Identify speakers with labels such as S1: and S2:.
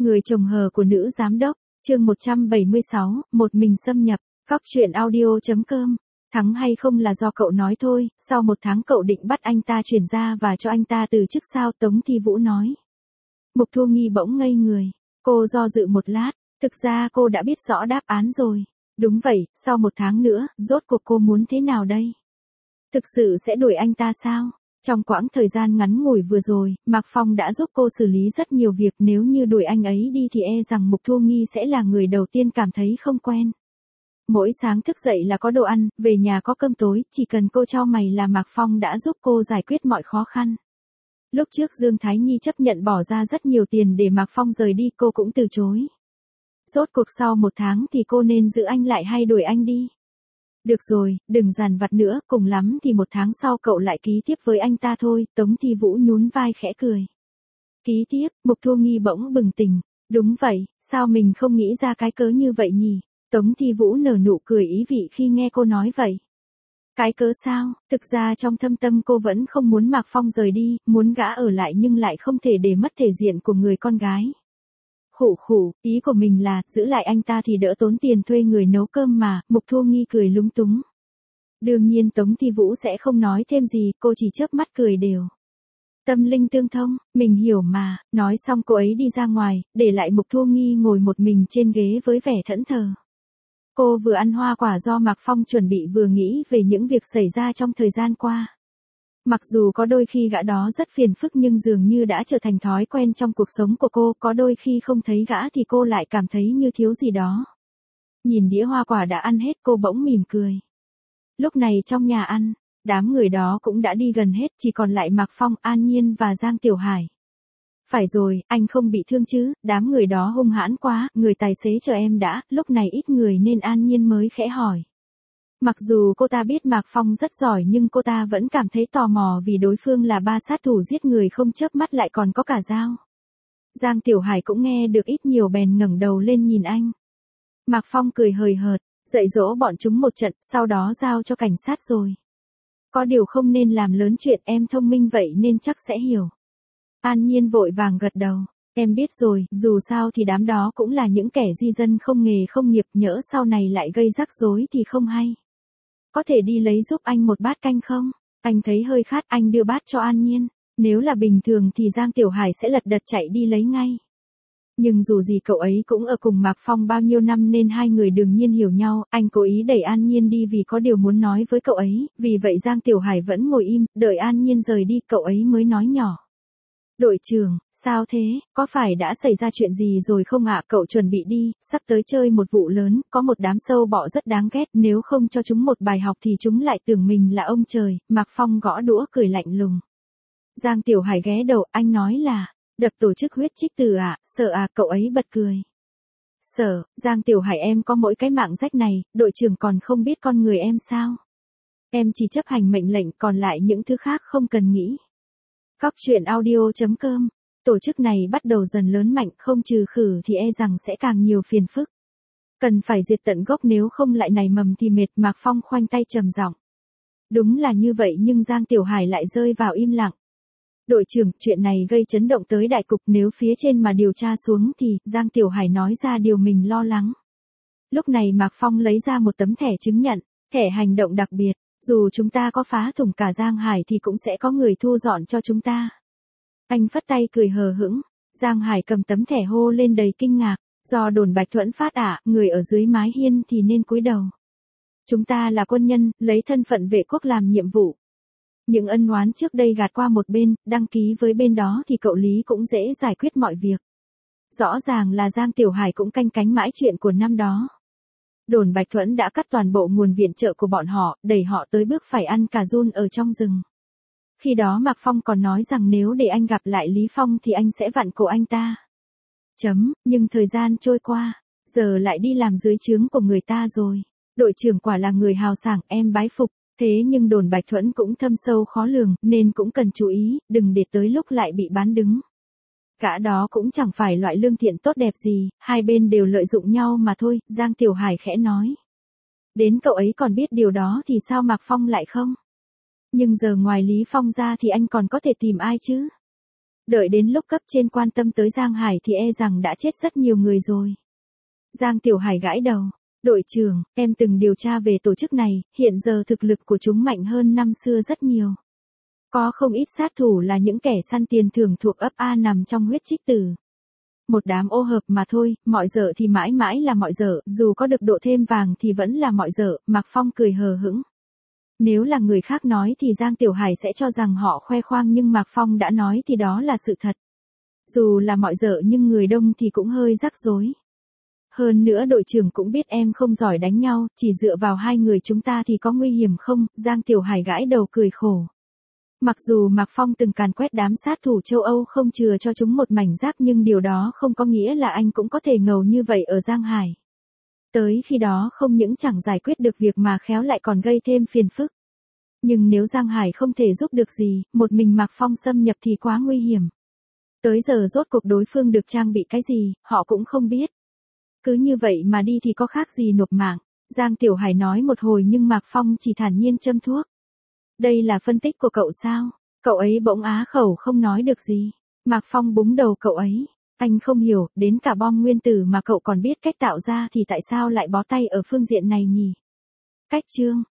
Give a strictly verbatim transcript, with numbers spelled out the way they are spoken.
S1: Người chồng hờ của nữ giám đốc, chương một trăm bảy mươi sáu, một mình xâm nhập, Cóc truyện audio.com. Thắng hay không là do cậu nói thôi, sau một tháng cậu định bắt anh ta chuyển ra và cho anh ta từ chức sao, Tống Thi Vũ nói. Mục Thu Nghi bỗng ngây người, cô do dự một lát, thực ra cô đã biết rõ đáp án rồi. Đúng vậy, sau một tháng nữa, rốt cuộc cô muốn thế nào đây? Thực sự sẽ đuổi anh ta sao? Trong quãng thời gian ngắn ngủi vừa rồi, Mạc Phong đã giúp cô xử lý rất nhiều việc, nếu như đuổi anh ấy đi thì e rằng Mục Thu Nghi sẽ là người đầu tiên cảm thấy không quen. Mỗi sáng thức dậy là có đồ ăn, về nhà có cơm tối, chỉ cần cô trao mày là Mạc Phong đã giúp cô giải quyết mọi khó khăn. Lúc trước Dương Thái Nhi chấp nhận bỏ ra rất nhiều tiền để Mạc Phong rời đi, cô cũng từ chối. Rốt cuộc sau một tháng thì cô nên giữ anh lại hay đuổi anh đi? Được rồi, đừng dằn vặt nữa, cùng lắm thì một tháng sau cậu lại ký tiếp với anh ta thôi, Tống Thi Vũ nhún vai khẽ cười. Ký tiếp, Mục Thu Nghi bỗng bừng tỉnh, đúng vậy, sao mình không nghĩ ra cái cớ như vậy nhỉ? Tống Thi Vũ nở nụ cười ý vị khi nghe cô nói vậy. Cái cớ sao? Thực ra trong thâm tâm cô vẫn không muốn Mạc Phong rời đi, muốn gã ở lại nhưng lại không thể để mất thể diện của người con gái. Khụ khụ, ý của mình là, giữ lại anh ta thì đỡ tốn tiền thuê người nấu cơm mà, Mục Thu Nghi cười lúng túng. Đương nhiên Tống Thi Vũ sẽ không nói thêm gì, cô chỉ chớp mắt cười đều. Tâm linh tương thông, mình hiểu mà, nói xong cô ấy đi ra ngoài, để lại Mục Thu Nghi ngồi một mình trên ghế với vẻ thẫn thờ. Cô vừa ăn hoa quả do Mạc Phong chuẩn bị vừa nghĩ về những việc xảy ra trong thời gian qua. Mặc dù có đôi khi gã đó rất phiền phức nhưng dường như đã trở thành thói quen trong cuộc sống của cô, có đôi khi không thấy gã thì cô lại cảm thấy như thiếu gì đó. Nhìn đĩa hoa quả đã ăn hết cô bỗng mỉm cười. Lúc này trong nhà ăn, đám người đó cũng đã đi gần hết, chỉ còn lại Mạc Phong, An Nhiên và Giang Tiểu Hải. Phải rồi, anh không bị thương chứ, đám người đó hung hãn quá, người tài xế chờ em đã, lúc này ít người nên An Nhiên mới khẽ hỏi. Mặc dù cô ta biết Mạc Phong rất giỏi nhưng cô ta vẫn cảm thấy tò mò vì đối phương là ba sát thủ giết người không chớp mắt lại còn có cả dao. Giang Tiểu Hải cũng nghe được ít nhiều bèn ngẩng đầu lên nhìn anh. Mạc Phong cười hời hợt, dạy dỗ bọn chúng một trận, sau đó giao cho cảnh sát rồi. Có điều không nên làm lớn chuyện, em thông minh vậy nên chắc sẽ hiểu. An Nhiên vội vàng gật đầu, em biết rồi, dù sao thì đám đó cũng là những kẻ di dân không nghề không nghiệp, nhỡ sau này lại gây rắc rối thì không hay. Có thể đi lấy giúp anh một bát canh không? Anh thấy hơi khát, anh đưa bát cho An Nhiên. Nếu là bình thường thì Giang Tiểu Hải sẽ lật đật chạy đi lấy ngay. Nhưng dù gì cậu ấy cũng ở cùng Mạc Phong bao nhiêu năm nên hai người đương nhiên hiểu nhau, anh cố ý đẩy An Nhiên đi vì có điều muốn nói với cậu ấy, vì vậy Giang Tiểu Hải vẫn ngồi im, đợi An Nhiên rời đi cậu ấy mới nói nhỏ. Đội trưởng, sao thế, có phải đã xảy ra chuyện gì rồi không ạ? Cậu chuẩn bị đi, sắp tới chơi một vụ lớn, có một đám sâu bọ rất đáng ghét, nếu không cho chúng một bài học thì chúng lại tưởng mình là ông trời. Mạc Phong gõ đũa cười lạnh lùng. Giang Tiểu Hải ghé đầu, anh nói là, đập tổ chức huyết trích từ à, sợ à, cậu ấy bật cười. Sợ, Giang Tiểu Hải em có mỗi cái mạng rách này, đội trưởng còn không biết con người em sao? Em chỉ chấp hành mệnh lệnh, còn lại những thứ khác không cần nghĩ. Cóc truyện audio.com, tổ chức này bắt đầu dần lớn mạnh, không trừ khử thì e rằng sẽ càng nhiều phiền phức. Cần phải diệt tận gốc nếu không lại nảy mầm thì mệt. Mạc Phong khoanh tay trầm giọng. Đúng là như vậy nhưng Giang Tiểu Hải lại rơi vào im lặng. Đội trưởng, chuyện này gây chấn động tới đại cục, nếu phía trên mà điều tra xuống thì, Giang Tiểu Hải nói ra điều mình lo lắng. Lúc này Mạc Phong lấy ra một tấm thẻ chứng nhận, thẻ hành động đặc biệt. Dù chúng ta có phá thủng cả Giang Hải thì cũng sẽ có người thu dọn cho chúng ta. Anh phất tay cười hờ hững. Giang Hải cầm tấm thẻ hô lên đầy kinh ngạc. Do đồn Bạch Thuẫn phát ạ, người ở dưới mái hiên thì nên cúi đầu. Chúng ta là quân nhân, lấy thân phận vệ quốc làm nhiệm vụ. Những ân oán trước đây gạt qua một bên, đăng ký với bên đó thì cậu Lý cũng dễ giải quyết mọi việc. Rõ ràng là Giang Tiểu Hải cũng canh cánh mãi chuyện của năm đó. Đồn Bạch Thuẫn đã cắt toàn bộ nguồn viện trợ của bọn họ, đẩy họ tới bước phải ăn cà run ở trong rừng. Khi đó Mạc Phong còn nói rằng nếu để anh gặp lại Lý Phong thì anh sẽ vặn cổ anh ta. Chấm, nhưng thời gian trôi qua, giờ lại đi làm dưới trướng của người ta rồi. Đội trưởng quả là người hào sảng, em bái phục. Thế nhưng đồn Bạch Thuẫn cũng thâm sâu khó lường, nên cũng cần chú ý, đừng để tới lúc lại bị bán đứng. Gã đó cũng chẳng phải loại lương thiện tốt đẹp gì, hai bên đều lợi dụng nhau mà thôi, Giang Tiểu Hải khẽ nói. Đến cậu ấy còn biết điều đó thì sao Mạc Phong lại không? Nhưng giờ ngoài Lý Phong ra thì anh còn có thể tìm ai chứ? Đợi đến lúc cấp trên quan tâm tới Giang Hải thì e rằng đã chết rất nhiều người rồi. Giang Tiểu Hải gãi đầu. Đội trưởng, em từng điều tra về tổ chức này, hiện giờ thực lực của chúng mạnh hơn năm xưa rất nhiều. Có không ít sát thủ là những kẻ săn tiền thưởng thuộc ấp A nằm trong huyết trích tử. Một đám ô hợp mà thôi, mọi dở thì mãi mãi là mọi dở, dù có được độ thêm vàng thì vẫn là mọi dở, Mạc Phong cười hờ hững. Nếu là người khác nói thì Giang Tiểu Hải sẽ cho rằng họ khoe khoang nhưng Mạc Phong đã nói thì đó là sự thật. Dù là mọi dở nhưng người đông thì cũng hơi rắc rối. Hơn nữa đội trưởng cũng biết em không giỏi đánh nhau, chỉ dựa vào hai người chúng ta thì có nguy hiểm không, Giang Tiểu Hải gãi đầu cười khổ. Mặc dù Mạc Phong từng càn quét đám sát thủ châu Âu không chừa cho chúng một mảnh giáp nhưng điều đó không có nghĩa là anh cũng có thể ngầu như vậy ở Giang Hải. Tới khi đó không những chẳng giải quyết được việc mà khéo lại còn gây thêm phiền phức. Nhưng nếu Giang Hải không thể giúp được gì, một mình Mạc Phong xâm nhập thì quá nguy hiểm. Tới giờ rốt cuộc đối phương được trang bị cái gì, họ cũng không biết. Cứ như vậy mà đi thì có khác gì nộp mạng. Giang Tiểu Hải nói một hồi nhưng Mạc Phong chỉ thản nhiên châm thuốc. Đây là phân tích của cậu sao? Cậu ấy bỗng á khẩu không nói được gì. Mạc Phong búng đầu cậu ấy. Anh không hiểu, đến cả bom nguyên tử mà cậu còn biết cách tạo ra thì tại sao lại bó tay ở phương diện này nhỉ? Cách chương.